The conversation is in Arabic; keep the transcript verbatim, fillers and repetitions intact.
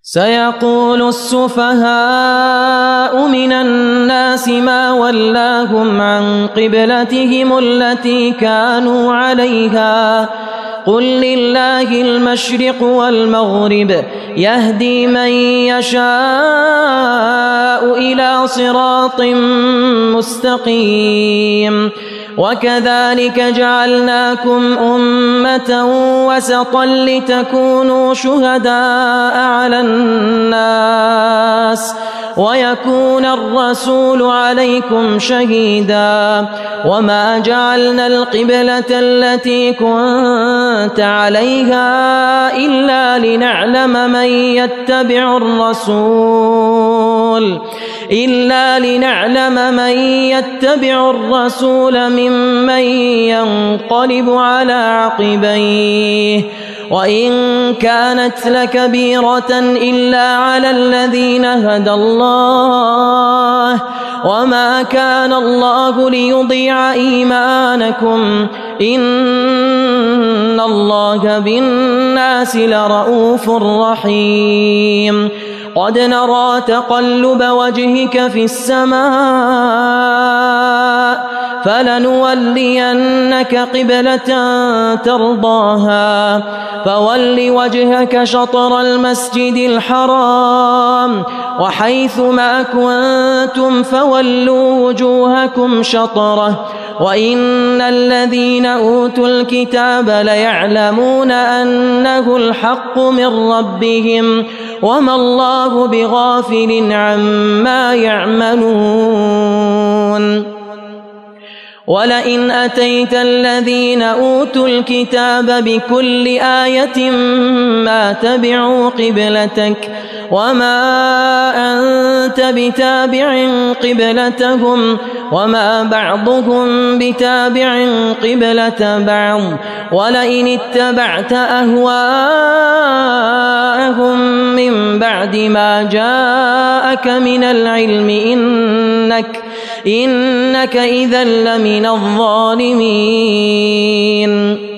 سيقول السفهاء من الناس ما ولاهم عن قبلتهم التي كانوا عليها قل لله المشرق والمغرب يهدي من يشاء إلى صراط مستقيم وكذلك جعلناكم أمة وسطا لتكونوا شهداء على الناس ويكون الرسول عليكم شهيدا وما جعلنا القبلة التي كنت عليها إلا لنعلم من يتبع الرسول إلا لنعلم من يتبع الرسول ممن ينقلب على عقبيه وإن كانت لكبيرة إلا على الذين هدى الله وما كان الله ليضيع إيمانكم إن الله بالناس لرءوف رحيم قد نرى تقلب وجهك في السماء فلنولينك قبلة ترضاها فول وجهك شطر المسجد الحرام وحيث ما كنتم فولوا وجوهكم شطره وإن الذين أوتوا الكتاب ليعلمون أنه الحق من ربهم وما الله بغافل عما يعملون ولئن أتيت الذين أوتوا الكتاب بكل آية ما تبعوا قبلتك وما أنت بتابع قبلتهم وما بعضهم بتابع قبلة بعض ولئن اتبعت أهواءهم من بعد ما جاءك من العلم إنك إنك إذا لمن الظالمين